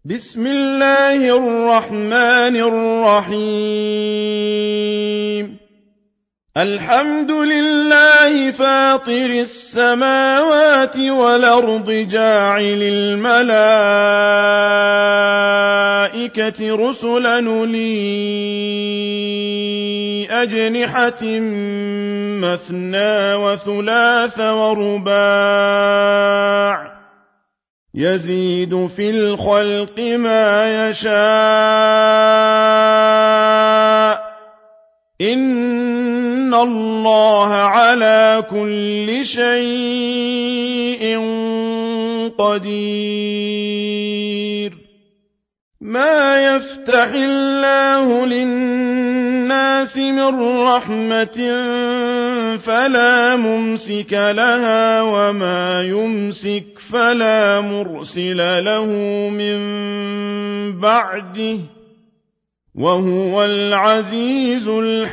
بسم الله الرحمن الرحيم. الحمد لله فاطر السماوات والأرض جاعل الملائكة رسلا أولي أجنحة مثنى وثلاث ورباع يزيد في الخلق ما يشاء إن الله على كل شيء قدير. ما يفتح الله للناس من رحمة فلا ممسك لها وما يمسك فلا مرسل له من بعده وهو العزيز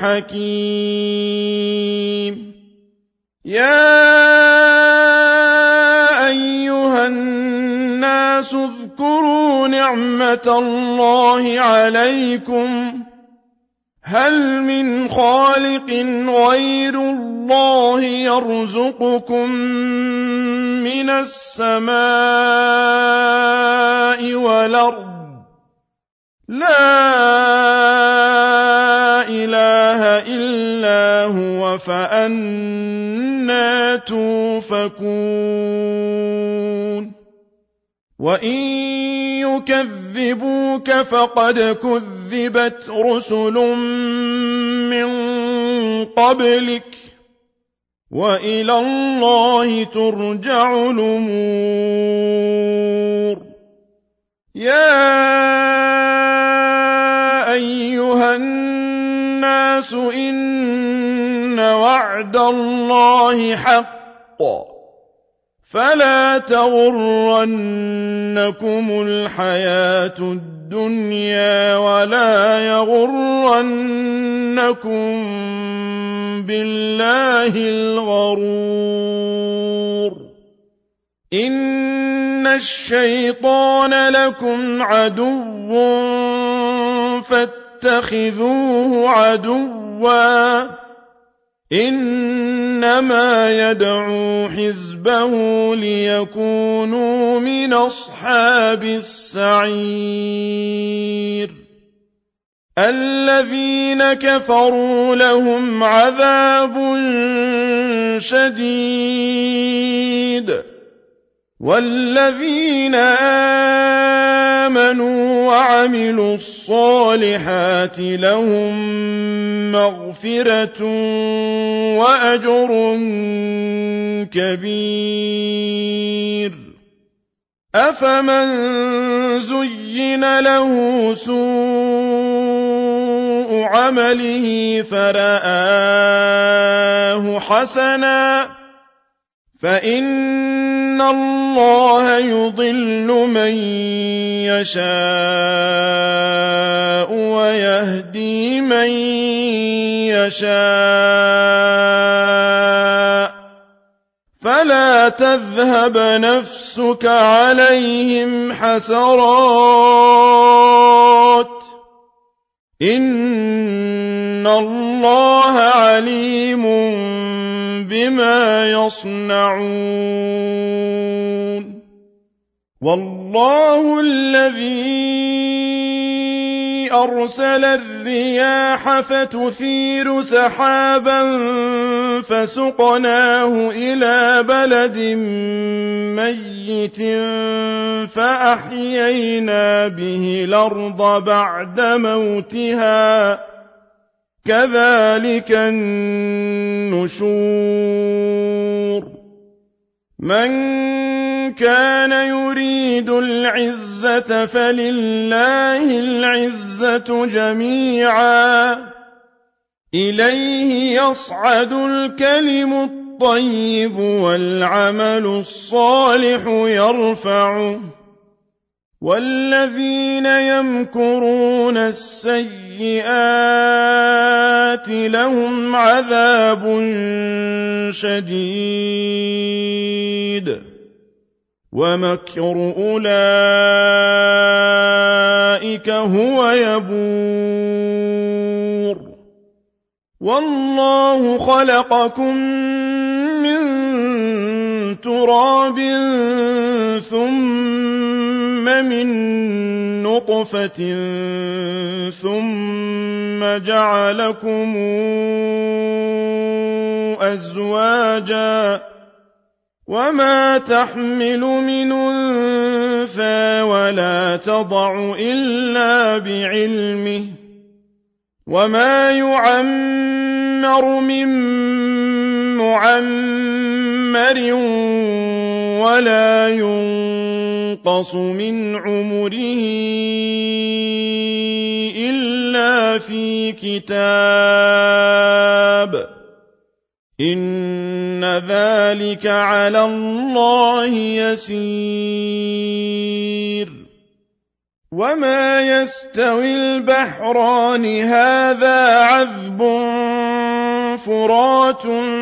الحكيم. يا أيها الناس اذكروا نعمة الله عليكم هل من خالق غير الله يرزقكم من السماء والأرض لا إله إلا هو فأنى توفكون. وإن يكذبوك فقد كذبت رسل من قبلك وإلى الله ترجع الأمور. يا أيها الناس إن وعد الله حق فلا تغرنكم الحياة الدنيا ولا يغرنكم بالله الغرور. إن الشيطان لكم عدو فاتخذوه عدوا إنما يدعو حزبه ليكونوا من أصحاب السعير. الذين كفروا لهم عذاب شديد والذين آمنوا وعملوا الصالحات لهم مغفرة وأجر كبير. أفمن زين له سوء عمله فرآه حسنا فإن الله يضل من يشاء ويهدي من يشاء فلا تذهب نفسك عليهم حسرات إن الله عليم بما يصنعون. والله الذي أرسل الرياح فتثير سحابا فسقناه إلى بلد ميت فأحيينا به الأرض بعد موتها كذلك النشور. من كان يريد العزة فلله العزة جميعا إليه يصعد الكلم الطيب والعمل الصالح يرفعه والذين يمكرون السيئات لهم عذاب شديد ومكر أولئك هو يبور والله خلقكم من تراب ثم من نطفة ثم جعلكم أزواجا وما تحمل من أنثى ولا تضع إلا بعلمه وما يعمر من معمر ولا ينقص من عمره إلا في كتاب إن ذلك على الله يسير وما يستوي البحران هذا عذب فرات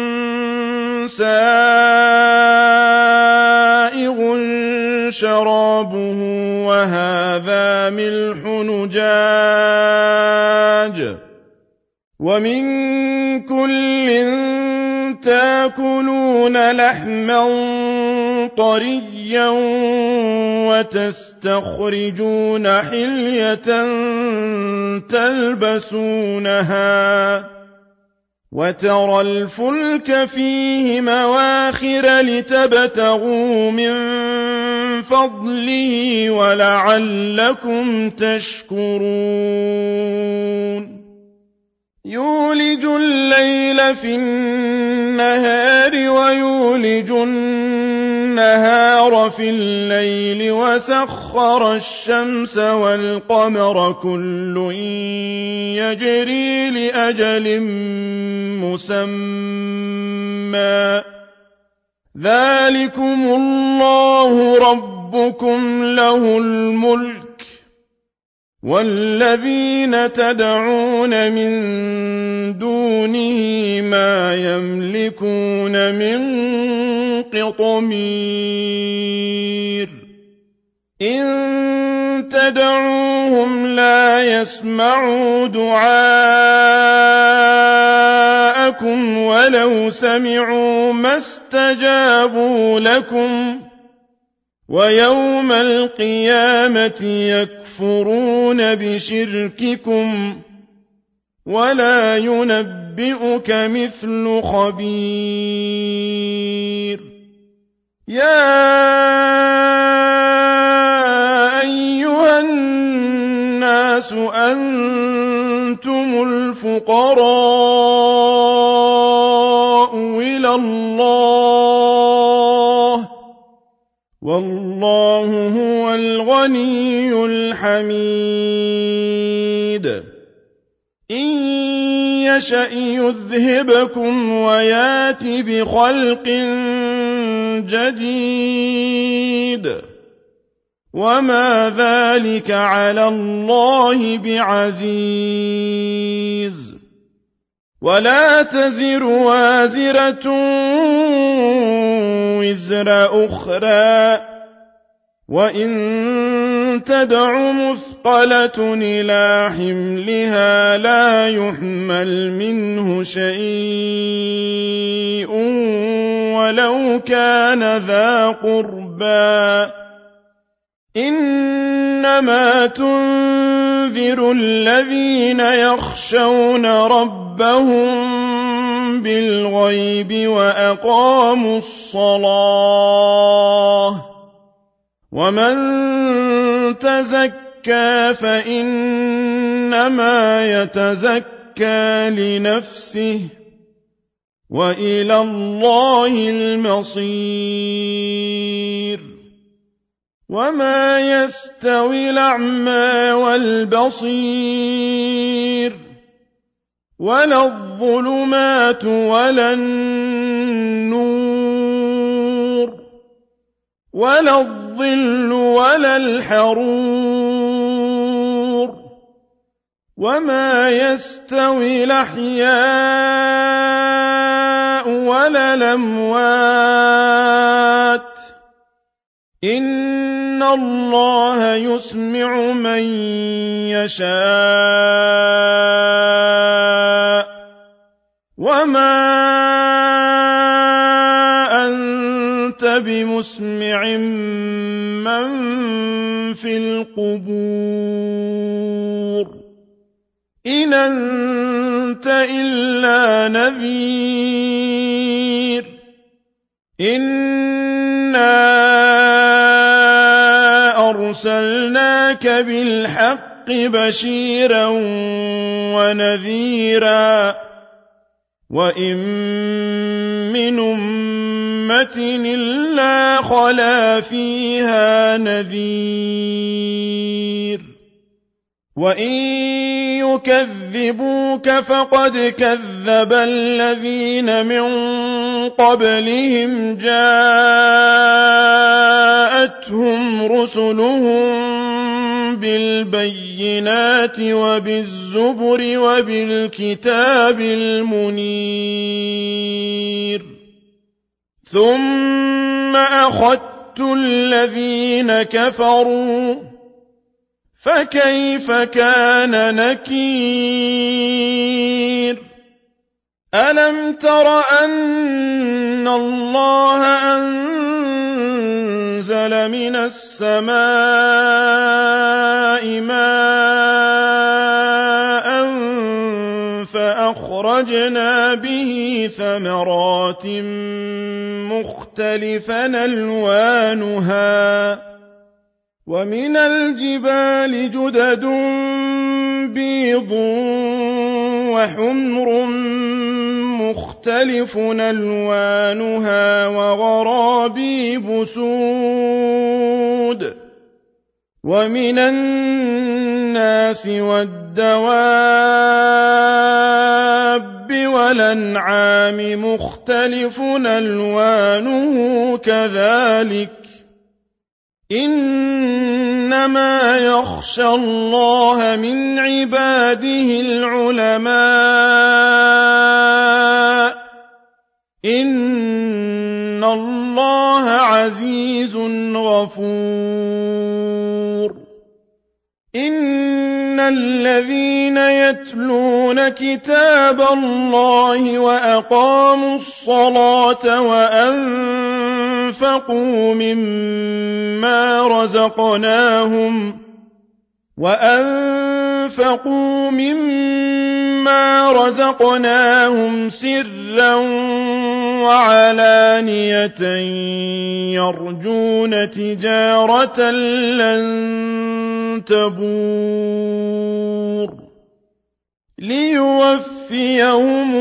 سائغ شرابه وهذا ملح نجاج ومن كل تاكلون لحما طريا وتستخرجون حلية تلبسونها وترى الفلك فيه مواخر لتبتغوا من فضله ولعلكم تشكرون يولج الليل في النهار ويولج النهار في الليل وسخر الشمس والقمر كل يجري لأجل مسمى ذلكم الله ربكم له الملك والذين تدعون من دونه ما يملكون من قطمير إن تدعوهم لا يسمعوا دعاءكم ولو سمعوا ما استجابوا لكم ويوم القيامة يكفرون بشرككم ولا ينبئك مثل خبير يا أيها الناس أنتم الفقراء إلى الله والله هو الغني الحميد إن يشأ يذهبكم ويات بخلق جديد وما ذلك على الله بعزيز ولا تزر وازرة وزر أخرى وإن تدع مثقلة إلى حملها لا يحمل منه شيء ولو كان ذا قربى إنما تنذر الذين يخشون ربهم بالغيب وأقاموا الصلاة ومن تزكى فإنما يتزكى لنفسه وإلى الله المصير وما يستوي الأعمى والبصير ولا الظلمات ولا النور ولا الظل ولا الحرور وما يستوي الأحياء ولا الأموات إِنَّ اللَّهَ يُسْمِعُ مَن يَشَاءُ وَمَا أَنتَ بِمُسْمِعٍ مَّن فِي الْقُبُورِ إِنْ أَنتَ إِلَّا نَذِيرٌ إِنَّا أَرْسَلْنَاكَ بِالْحَقِّ بَشِيرًا وَنَذِيرًا وَإِن مِّنْ أُمَّةٍ إِلَّا خَلَا فِيهَا نَذِيرٌ وَإِن يُكَذِّبُوكَ فَقَدْ كَذَّبَ الَّذِينَ مِن قَبْلِهِمْ جَاءَتْهُمْ رُسُلُهُم بِالْبَيِّنَاتِ وَبِالزُّبُرِ وَبِالْكِتَابِ الْمُنِيرِ ثُمَّ أَخَذْتُ الَّذِينَ كَفَرُوا فَكَيْفَ كَانَ نَكِيرِ أَلَمْ تَرَ أَنَّ اللَّهَ أَنزَلَ مِنَ السَّمَاءِ مَاءً فَأَخْرَجْنَا بِهِ ثَمَرَاتٍ مُخْتَلِفًا أَلْوَانُهَا وَمِنَ الْجِبَالِ جُدَدٌ بِيضٌ وَحُمْرٌ مُخْتَلِفٌ أَلْوَانُهَا وَغَرَابِيبُ سُودٌ وَمِنَ النَّاسِ وَالدَّوَابِّ وَالْأَنْعَامِ مُخْتَلِفٌ أَلْوَانُهُ كَذَلِكَ إِنَّمَا يَخْشَى اللَّهَ مِنْ عِبَادِهِ الْعُلَمَاءُ إِنَّ اللَّهَ عَزِيزٌ غَفُورٌ إِنَّ الَّذِينَ يَتْلُونَ كِتَابَ اللَّهِ وَأَقَامُوا الصَّلَاةَ وَأَنفَقُوا مِمَّا رَزَقْنَاهُمْ سِرًّا وَعَلَانِيَةً يَرْجُونَ تِجَارَةً لَّن تَبُورَ لِيُوَفِّيَهُمْ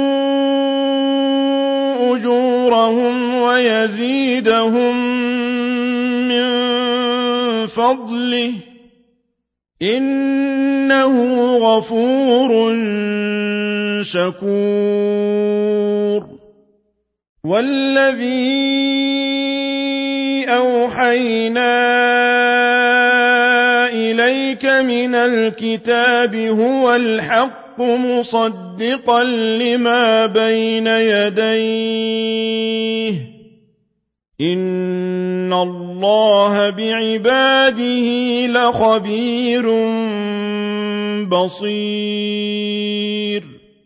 أُجُورَهُمْ وَيَزِيدَهُم مِّن فَضْلِهِ إِنَّهُ غَفُورٌ شَكُورٌ وَالَّذِي أَوْحَيْنَا إِلَيْكَ مِنَ الْكِتَابِ هُوَ الْحَقُّ مُصَدِّقًا لِّمَا بَيْنَ يَدَيْهِ إِنَّ اللَّهَ بِعِبَادِهِ لَخَبِيرٌ بَصِيرٌ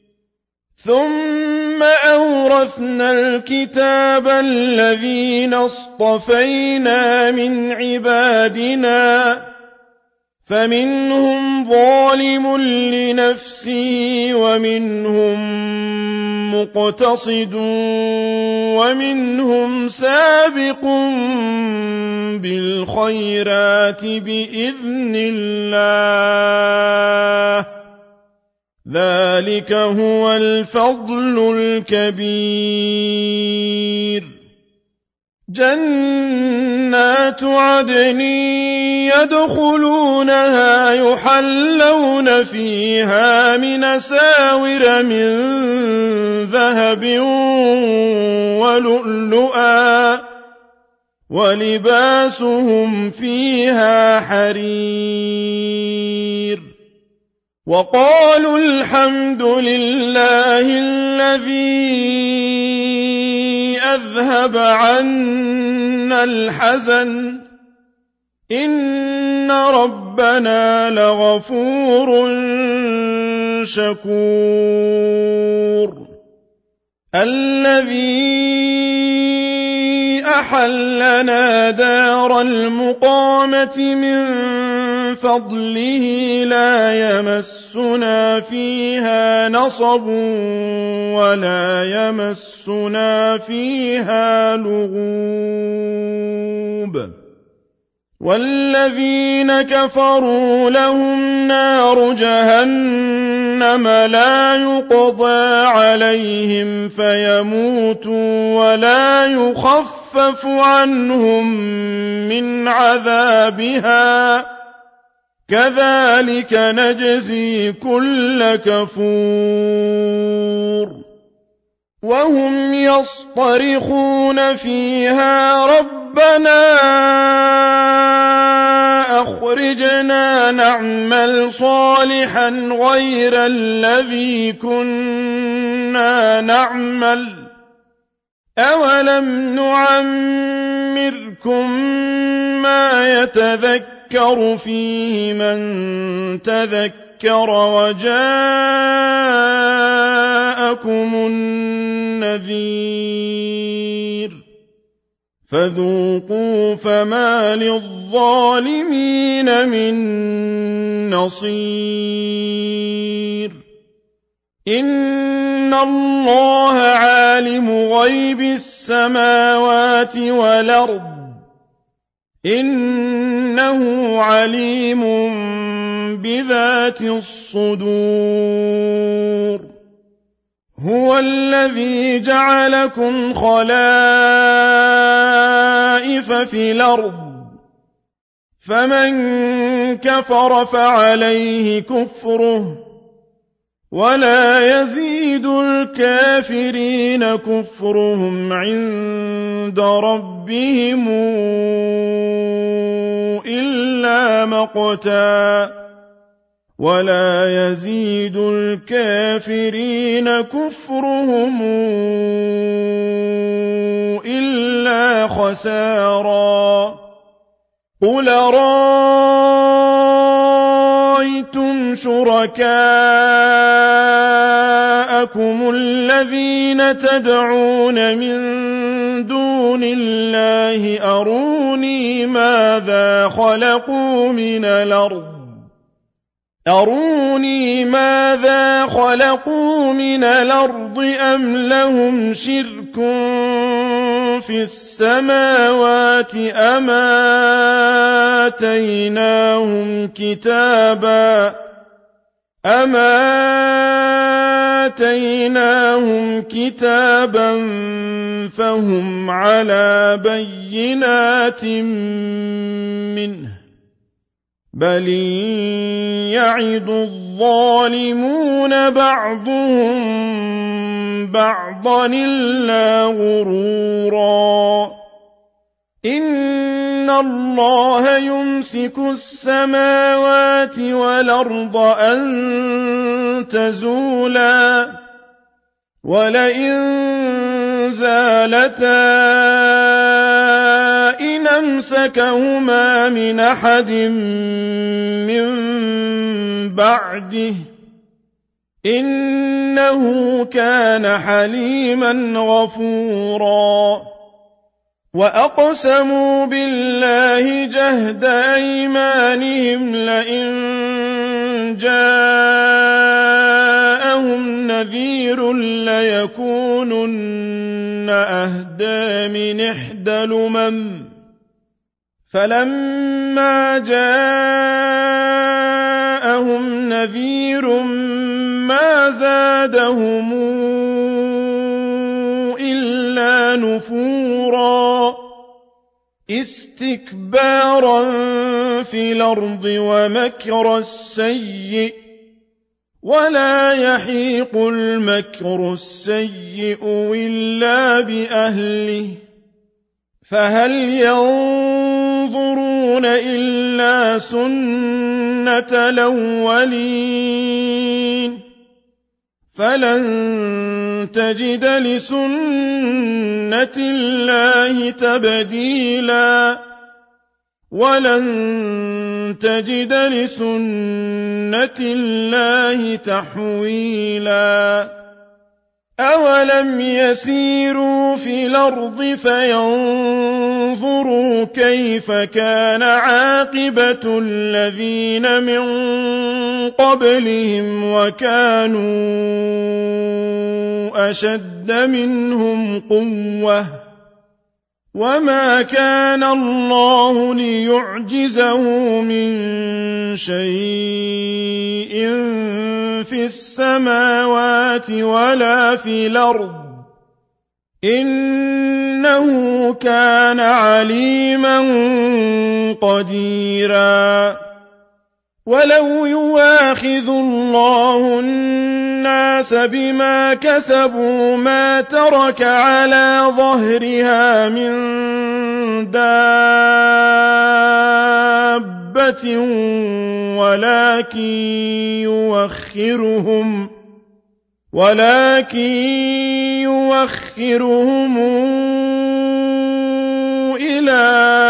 ثُمَّ أَوْرَثْنَا الْكِتَابَ الَّذِينَ اصْطَفَيْنَا مِنْ عِبَادِنَا فَمِنْهُمْ ظَالِمٌ لِنَفْسِهِ وَمِنْهُمْ مُقْتَصِدٌ وَمِنْهُمْ سَابِقٌ بِالْخَيْرَاتِ بِإِذْنِ اللَّهِ ذَلِكَ هُوَ الْفَضْلُ الْكَبِيرُ جَنَّاتُ عَدْنٍ يَدْخُلُونَهَا يُحَلَّوْنَ فِيهَا مِنْ أَسَاوِرَ مِنْ ذَهَبٍ وَلُؤْلُؤًا وَلِبَاسُهُمْ فِيهَا حَرِيرٌ وَقَالُوا الْحَمْدُ لِلَّهِ الَّذِي أذهب عنا الحزن إن ربنا لغفور شكور الذي أحلنا دار المقامة من فضله لا يمسنا فيها نصب ولا يمسنا فيها لغوب والذين كفروا لهم نار جهنم لا يقضى عليهم فيموتوا ولا يخفف عنهم من عذابها كذلك نجزي كل كفور وهم يصطرخون فيها ربنا أخرجنا نعمل صالحا غير الذي كنا نعمل أولم نعمركم ما يتذكر فيه من تذكر وجاءكم النذير فذوقوا فما للظالمين من نصير إن الله عالم غيب السماوات والأرض إنه عليم بذات الصدور هو الذي جعلكم خلائف في الأرض فمن كفر فعليه كفره ولا يزيد الكافرين كفرهم عند ربهم إلا مقتا ولا يزيد الكافرين كفرهم إلا خسارا قل رأيتم شركاءكم الذين تدعون من دون الله أروني ماذا خلقوا من الأرض أم لهم شرك في السماوات أم آتيناهم كتابا فهم على بينات منه بل يعد الظالمون بعضهم بعضا إلا غرورا إن الله يمسك السماوات والأرض أن تزولا ولئن زالتا إن أمسكهما من أحد من بعده إنه كان حليما غفورا وأقسموا بالله جهد أيمانهم لئن جاءهم نذير ليكونن أهدى من إحدى الأمم فلما جاءهم نذير ما زادهم إلا نفورا استكبارا في الأرض ومكر السيء ولا يحيق المكر السيء إلا بأهله فهل ينظرون إلا سنة الأولين فلن تجد لسنة الله تبديلا ولن تجد لسنة الله تحويلا أولم يسيروا في الأرض فينظروا كيف كان عاقبة الذين من قبلهم وكانوا أشد منهم قوة وما كان الله ليعجزه من شيء في السماوات ولا في الأرض إنه كان عليما قديرا ولو يواخذ الله الناس بما كسبوا ما ترك على ظهرها من دابة ولكن يوخرهم إلى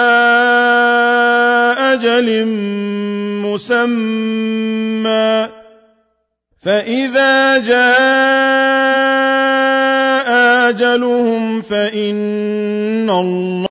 أجل مسمى فإذا جاء أجلهم فإن الله